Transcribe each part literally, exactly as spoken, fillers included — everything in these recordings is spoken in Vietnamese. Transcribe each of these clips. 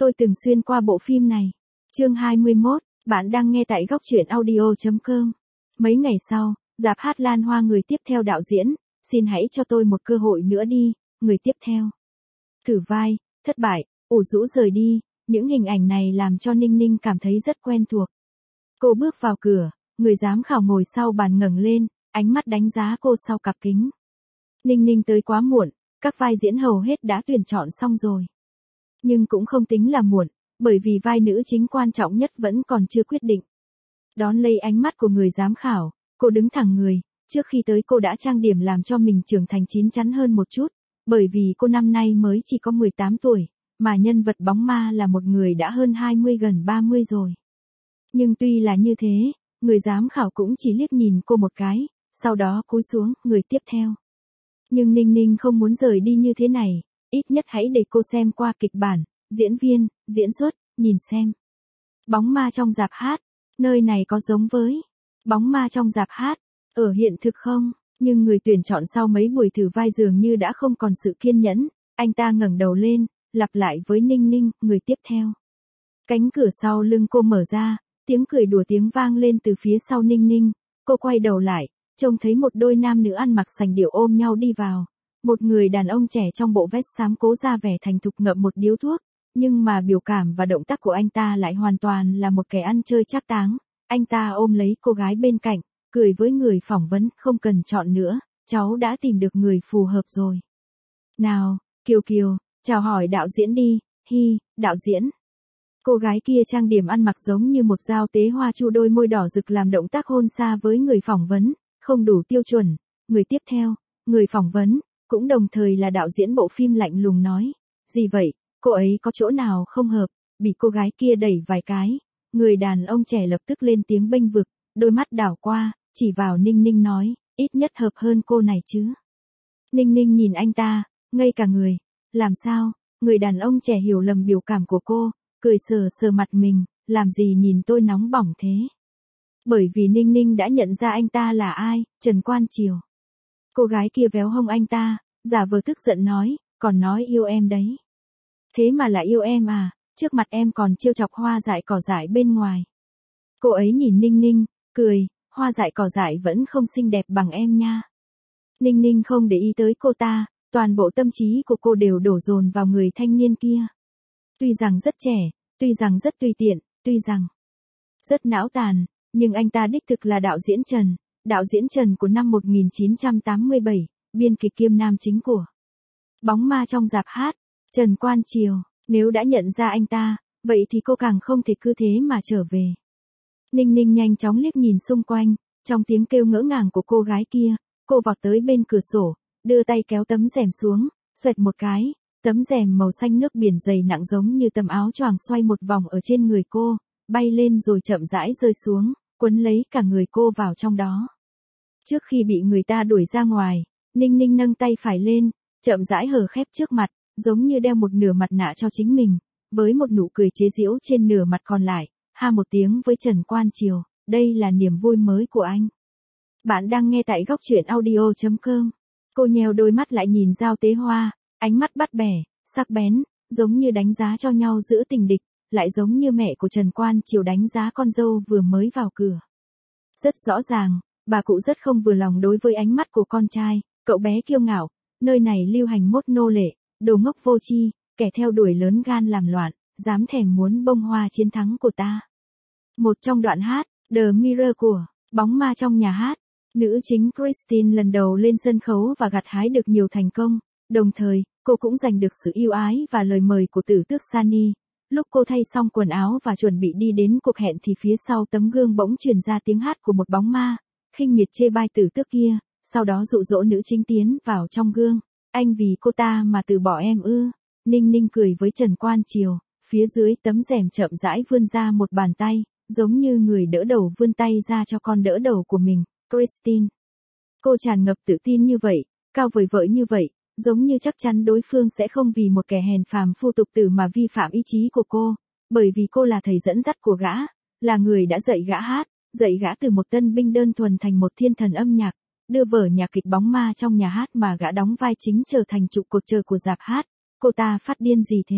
tôi từng xuyên qua bộ phim này. Chương hai mươi mốt, bạn đang nghe tại góc truyện audio chấm com. Mấy ngày sau, rạp hát Lan Hoa người tiếp theo đạo diễn, xin hãy cho tôi một cơ hội nữa đi, người tiếp theo. Thử vai, thất bại, ủ rũ rời đi, những hình ảnh này làm cho Ninh Ninh cảm thấy rất quen thuộc. Cô bước vào cửa, người giám khảo ngồi sau bàn ngẩng lên, ánh mắt đánh giá cô sau cặp kính. Ninh Ninh tới quá muộn, các vai diễn hầu hết đã tuyển chọn xong rồi. Nhưng cũng không tính là muộn, bởi vì vai nữ chính quan trọng nhất vẫn còn chưa quyết định. Đón lấy ánh mắt của người giám khảo, cô đứng thẳng người, trước khi tới cô đã trang điểm làm cho mình trưởng thành chín chắn hơn một chút, bởi vì cô năm nay mới chỉ có mười tám tuổi, mà nhân vật bóng ma là một người đã hơn hai mươi gần ba mươi rồi. Nhưng tuy là như thế, người giám khảo cũng chỉ liếc nhìn cô một cái, sau đó cúi xuống, người tiếp theo. Nhưng Ninh Ninh không muốn rời đi như thế này, ít nhất hãy để cô xem qua kịch bản, diễn viên, diễn xuất, nhìn xem. Bóng ma trong rạp hát, nơi này có giống với bóng ma trong rạp hát ở hiện thực không? Nhưng người tuyển chọn sau mấy buổi thử vai dường như đã không còn sự kiên nhẫn, anh ta ngẩng đầu lên, lặp lại với Ninh Ninh, người tiếp theo. Cánh cửa sau lưng cô mở ra, tiếng cười đùa tiếng vang lên từ phía sau Ninh Ninh, cô quay đầu lại, trông thấy một đôi nam nữ ăn mặc sành điệu ôm nhau đi vào. Một người đàn ông trẻ trong bộ vest xám cố ra vẻ thành thục ngậm một điếu thuốc, nhưng mà biểu cảm và động tác của anh ta lại hoàn toàn là một kẻ ăn chơi trác táng. Anh ta ôm lấy cô gái bên cạnh, cười với người phỏng vấn, không cần chọn nữa, cháu đã tìm được người phù hợp rồi. Nào, Kiều Kiều, chào hỏi đạo diễn đi, hi, đạo diễn. Cô gái kia trang điểm ăn mặc giống như một dao tế hoa chu, đôi môi đỏ rực làm động tác hôn xa với người phỏng vấn, không đủ tiêu chuẩn. Người tiếp theo, người phỏng vấn, cũng đồng thời là đạo diễn bộ phim lạnh lùng nói, gì vậy, cô ấy có chỗ nào không hợp, bị cô gái kia đẩy vài cái. Người đàn ông trẻ lập tức lên tiếng bênh vực, đôi mắt đảo qua, chỉ vào Ninh Ninh nói, ít nhất hợp hơn cô này chứ. Ninh Ninh nhìn anh ta, ngây cả người, làm sao, người đàn ông trẻ hiểu lầm biểu cảm của cô, cười sờ sờ mặt mình, làm gì nhìn tôi nóng bỏng thế. Bởi vì Ninh Ninh đã nhận ra anh ta là ai, Trần Quan Triều. Cô gái kia véo hông anh ta, giả vờ tức giận nói, còn nói yêu em đấy. Thế mà lại yêu em à, trước mặt em còn trêu chọc hoa dại cỏ dại bên ngoài. Cô ấy nhìn Ninh Ninh, cười, hoa dại cỏ dại vẫn không xinh đẹp bằng em nha. Ninh Ninh không để ý tới cô ta, toàn bộ tâm trí của cô đều đổ dồn vào người thanh niên kia. Tuy rằng rất trẻ, tuy rằng rất tùy tiện, tuy rằng rất não tàn, nhưng anh ta đích thực là đạo diễn Trần, đạo diễn Trần của năm một nghìn chín trăm tám mươi bảy, biên kịch kiêm nam chính của Bóng ma trong rạp hát, Trần Quan Triều. Nếu đã nhận ra anh ta, vậy thì cô càng không thể cứ thế mà trở về. Ninh Ninh nhanh chóng liếc nhìn xung quanh, trong tiếng kêu ngỡ ngàng của cô gái kia, cô vọt tới bên cửa sổ, đưa tay kéo tấm rèm xuống, xoẹt một cái, tấm rèm màu xanh nước biển dày nặng giống như tấm áo choàng xoay một vòng ở trên người cô, bay lên rồi chậm rãi rơi xuống, quấn lấy cả người cô vào trong đó. Trước khi bị người ta đuổi ra ngoài, Ninh Ninh nâng tay phải lên, chậm rãi hở khép trước mặt, giống như đeo một nửa mặt nạ cho chính mình, với một nụ cười chế giễu trên nửa mặt còn lại, ha một tiếng với Trần Quan Triều, đây là niềm vui mới của anh. Bạn đang nghe tại góc truyện audio chấm com. Cô nheo đôi mắt lại nhìn dao tế hoa, ánh mắt bắt bẻ, sắc bén, giống như đánh giá cho nhau giữa tình địch, lại giống như mẹ của Trần Quan Triều đánh giá con dâu vừa mới vào cửa. Rất rõ ràng, bà cụ rất không vừa lòng đối với ánh mắt của con trai, cậu bé kiêu ngạo, nơi này lưu hành mốt nô lệ, đồ ngốc vô tri, kẻ theo đuổi lớn gan làm loạn, dám thèm muốn bông hoa chiến thắng của ta. Một trong đoạn hát, The Mirror của Bóng ma trong nhà hát, nữ chính Christine lần đầu lên sân khấu và gặt hái được nhiều thành công, đồng thời, cô cũng giành được sự yêu ái và lời mời của tử tước Sunny. Lúc cô thay xong quần áo và chuẩn bị đi đến cuộc hẹn thì phía sau tấm gương bỗng truyền ra tiếng hát của một bóng ma, khinh miệt chê bai tử tước kia, sau đó dụ dỗ nữ chính tiến vào trong gương. Anh vì cô ta mà từ bỏ em ư? Ninh Ninh cười với Trần Quan Triều, phía dưới tấm rèm chậm rãi vươn ra một bàn tay, giống như người đỡ đầu vươn tay ra cho con đỡ đầu của mình, Christine. Cô tràn ngập tự tin như vậy, cao vời vợi như vậy, giống như chắc chắn đối phương sẽ không vì một kẻ hèn phàm phu tục tử mà vi phạm ý chí của cô, bởi vì cô là thầy dẫn dắt của gã, là người đã dạy gã hát, dạy gã từ một tân binh đơn thuần thành một thiên thần âm nhạc, đưa vở nhạc kịch Bóng ma trong nhà hát mà gã đóng vai chính trở thành trụ cột trời của rạp hát. Cô ta phát điên gì thế?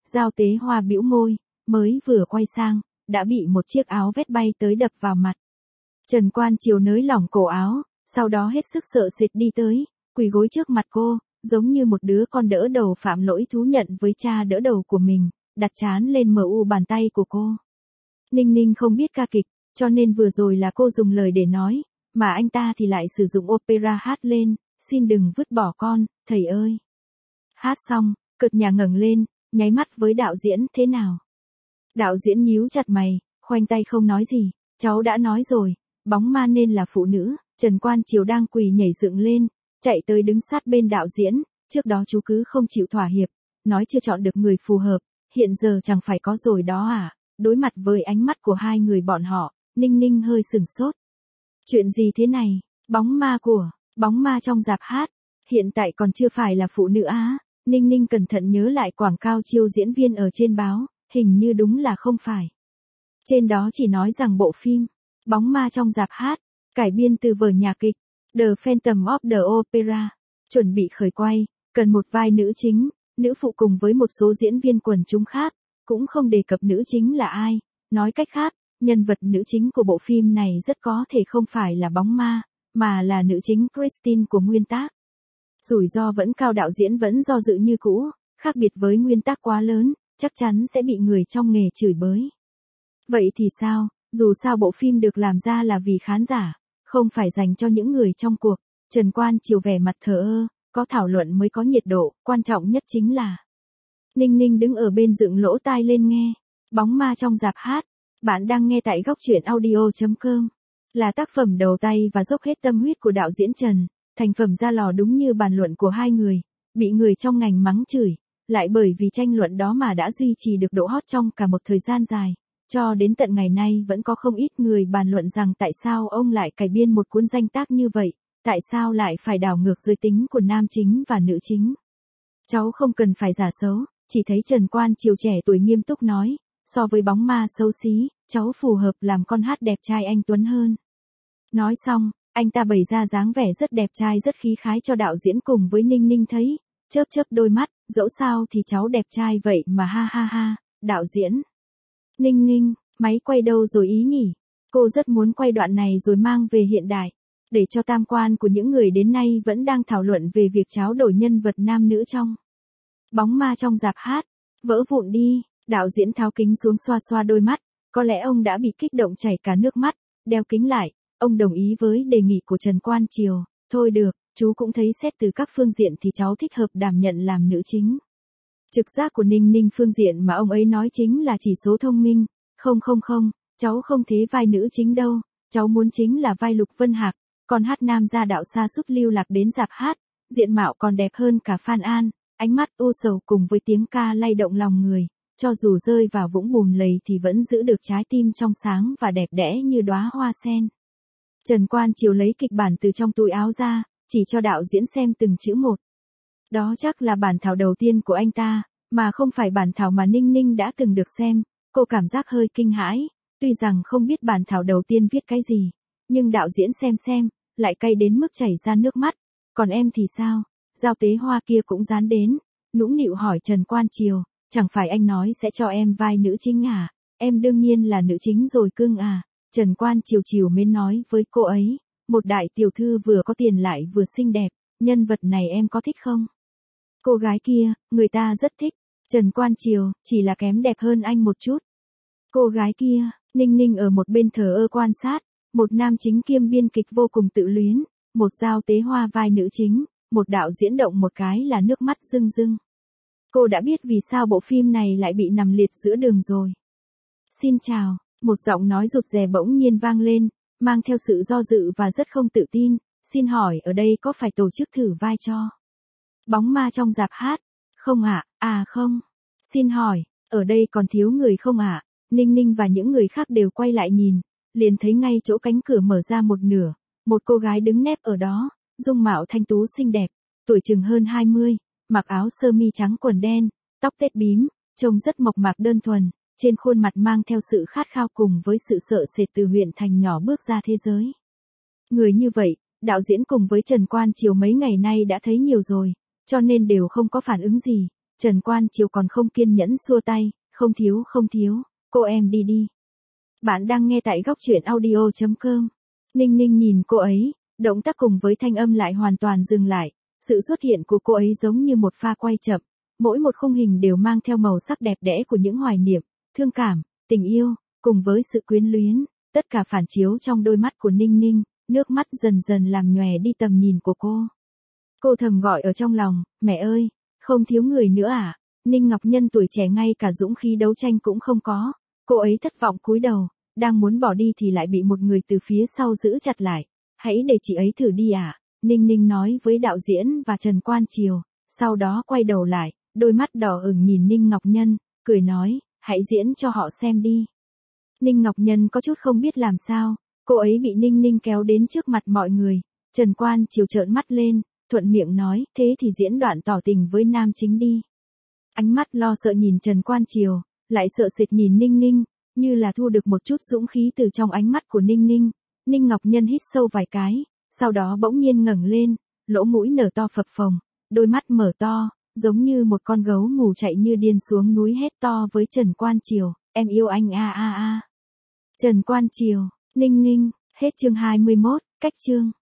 Giao Tế Hoa bĩu môi, mới vừa quay sang, đã bị một chiếc áo vét bay tới đập vào mặt. Trần Quan Triều nới lỏng cổ áo, sau đó hết sức sợ sệt đi tới, quỳ gối trước mặt cô, giống như một đứa con đỡ đầu phạm lỗi thú nhận với cha đỡ đầu của mình, đặt trán lên mờ u bàn tay của cô. Ninh Ninh không biết ca kịch, cho nên vừa rồi là cô dùng lời để nói, mà anh ta thì lại sử dụng opera hát lên, xin đừng vứt bỏ con, thầy ơi. Hát xong, cợt nhà ngẩng lên, nháy mắt với đạo diễn, thế nào? Đạo diễn nhíu chặt mày, khoanh tay không nói gì, cháu đã nói rồi, bóng ma nên là phụ nữ. Trần Quan Triều đang quỳ nhảy dựng lên, chạy tới đứng sát bên đạo diễn, trước đó chú cứ không chịu thỏa hiệp, nói chưa chọn được người phù hợp, hiện giờ chẳng phải có rồi đó à? Đối mặt với ánh mắt của hai người bọn họ, Ninh Ninh hơi sừng sốt. Chuyện gì thế này? Bóng ma của, bóng ma trong rạp hát, hiện tại còn chưa phải là phụ nữ á? Ninh Ninh cẩn thận nhớ lại quảng cáo chiêu diễn viên ở trên báo, hình như đúng là không phải. Trên đó chỉ nói rằng bộ phim, Bóng ma trong rạp hát, cải biên từ vở nhạc kịch, The Phantom of the Opera, chuẩn bị khởi quay, cần một vai nữ chính, nữ phụ cùng với một số diễn viên quần chúng khác, cũng không đề cập nữ chính là ai, nói cách khác, nhân vật nữ chính của bộ phim này rất có thể không phải là bóng ma, mà là nữ chính Christine của nguyên tác. Rủi ro vẫn cao, đạo diễn vẫn do dự như cũ, khác biệt với nguyên tác quá lớn, chắc chắn sẽ bị người trong nghề chửi bới. Vậy thì sao, dù sao bộ phim được làm ra là vì khán giả, không phải dành cho những người trong cuộc. Trần Quan Triều vẻ mặt thờ ơ, có thảo luận mới có nhiệt độ, quan trọng nhất chính là. Ninh Ninh đứng ở bên dựng lỗ tai lên nghe, Bóng ma trong rạp hát, bạn đang nghe tại góc truyện audio.com, là tác phẩm đầu tay và dốc hết tâm huyết của đạo diễn Trần, thành phẩm ra lò đúng như bàn luận của hai người, bị người trong ngành mắng chửi, lại bởi vì tranh luận đó mà đã duy trì được độ hot trong cả một thời gian dài. Cho đến tận ngày nay vẫn có không ít người bàn luận rằng tại sao ông lại cải biên một cuốn danh tác như vậy, tại sao lại phải đảo ngược giới tính của nam chính và nữ chính. Cháu không cần phải giả xấu, chỉ thấy Trần Quan Triều trẻ tuổi nghiêm túc nói, so với bóng ma xấu xí, cháu phù hợp làm con hát đẹp trai anh Tuấn hơn. Nói xong, anh ta bày ra dáng vẻ rất đẹp trai rất khí khái cho đạo diễn cùng với Ninh Ninh thấy, chớp chớp đôi mắt, dẫu sao thì cháu đẹp trai vậy mà ha ha ha, đạo diễn. Ninh Ninh, máy quay đâu rồi ý nhỉ? Cô rất muốn quay đoạn này rồi mang về hiện đại, để cho tam quan của những người đến nay vẫn đang thảo luận về việc tráo đổi nhân vật nam nữ trong Bóng ma trong rạp hát. Vỡ vụn đi, đạo diễn tháo kính xuống xoa xoa đôi mắt, có lẽ ông đã bị kích động chảy cả nước mắt, đeo kính lại, ông đồng ý với đề nghị của Trần Quan Triều, thôi được, chú cũng thấy xét từ các phương diện thì cháu thích hợp đảm nhận làm nữ chính. Trực giác của Ninh Ninh phương diện mà ông ấy nói chính là chỉ số thông minh, không không không, cháu không thế vai nữ chính đâu, cháu muốn chính là vai Lục Vân Hạc, còn hát nam gia đạo sa sút lưu lạc đến rạp hát, diện mạo còn đẹp hơn cả Phan An, ánh mắt u sầu cùng với tiếng ca lay động lòng người, cho dù rơi vào vũng bùn lầy thì vẫn giữ được trái tim trong sáng và đẹp đẽ như đóa hoa sen. Trần Quan Triều lấy kịch bản từ trong túi áo ra, chỉ cho đạo diễn xem từng chữ một. Đó chắc là bản thảo đầu tiên của anh ta, mà không phải bản thảo mà Ninh Ninh đã từng được xem, cô cảm giác hơi kinh hãi, tuy rằng không biết bản thảo đầu tiên viết cái gì, nhưng đạo diễn xem xem, lại cay đến mức chảy ra nước mắt, còn em thì sao? Giao Tế Hoa kia cũng dán đến, nũng nịu hỏi Trần Quan Triều, chẳng phải anh nói sẽ cho em vai nữ chính à, em đương nhiên là nữ chính rồi cưng à, Trần Quan Triều chiều mến nói với cô ấy, một đại tiểu thư vừa có tiền lại vừa xinh đẹp, nhân vật này em có thích không? Cô gái kia, người ta rất thích, Trần Quan Triều, chỉ là kém đẹp hơn anh một chút. Cô gái kia, Ninh Ninh ở một bên thờ ơ quan sát, một nam chính kiêm biên kịch vô cùng tự luyến, một Giao Tế Hoa vai nữ chính, một đạo diễn động một cái là nước mắt rưng rưng. Cô đã biết vì sao bộ phim này lại bị nằm liệt giữa đường rồi. Xin chào, một giọng nói rụt rè bỗng nhiên vang lên, mang theo sự do dự và rất không tự tin, xin hỏi ở đây có phải tổ chức thử vai cho Bóng ma trong rạp hát? Không ạ, à? à không. Xin hỏi, ở đây còn thiếu người không ạ? À? Ninh Ninh và những người khác đều quay lại nhìn, liền thấy ngay chỗ cánh cửa mở ra một nửa, một cô gái đứng nép ở đó, dung mạo thanh tú xinh đẹp, tuổi chừng hơn hai mươi, mặc áo sơ mi trắng quần đen, tóc tết bím, trông rất mộc mạc đơn thuần, trên khuôn mặt mang theo sự khát khao cùng với sự sợ sệt từ huyện thành nhỏ bước ra thế giới. Người như vậy, đạo diễn cùng với Trần Quan Triều mấy ngày nay đã thấy nhiều rồi, cho nên đều không có phản ứng gì, Trần Quan Triều còn không kiên nhẫn xua tay, không thiếu không thiếu, cô em đi đi. Bạn đang nghe tại góc truyện audio.com. Ninh Ninh nhìn cô ấy, động tác cùng với thanh âm lại hoàn toàn dừng lại. Sự xuất hiện của cô ấy giống như một pha quay chậm, mỗi một khung hình đều mang theo màu sắc đẹp đẽ của những hoài niệm, thương cảm, tình yêu, cùng với sự quyến luyến, tất cả phản chiếu trong đôi mắt của Ninh Ninh, nước mắt dần dần làm nhòe đi tầm nhìn của cô. Cô thầm gọi ở trong lòng, mẹ ơi, không thiếu người nữa à? Ninh Ngọc Nhân tuổi trẻ ngay cả dũng khí đấu tranh cũng không có, cô ấy thất vọng cúi đầu, đang muốn bỏ đi thì lại bị một người từ phía sau giữ chặt lại. Hãy để chị ấy thử đi à? Ninh Ninh nói với đạo diễn và Trần Quan Triều, sau đó quay đầu lại, đôi mắt đỏ ửng nhìn Ninh Ngọc Nhân, cười nói, hãy diễn cho họ xem đi. Ninh Ngọc Nhân có chút không biết làm sao, cô ấy bị Ninh Ninh kéo đến trước mặt mọi người, Trần Quan Triều trợn mắt lên, thuận miệng nói, thế thì diễn đoạn tỏ tình với nam chính đi. Ánh mắt lo sợ nhìn Trần Quan Triều, lại sợ sệt nhìn Ninh Ninh, như là thu được một chút dũng khí từ trong ánh mắt của Ninh Ninh. Ninh Ngọc Nhân hít sâu vài cái, sau đó bỗng nhiên ngẩng lên, lỗ mũi nở to phập phồng, đôi mắt mở to, giống như một con gấu mù chạy như điên xuống núi hét to với Trần Quan Triều, em yêu anh a a a. Trần Quan Triều, Ninh Ninh, hết chương hai mươi mốt, cách chương.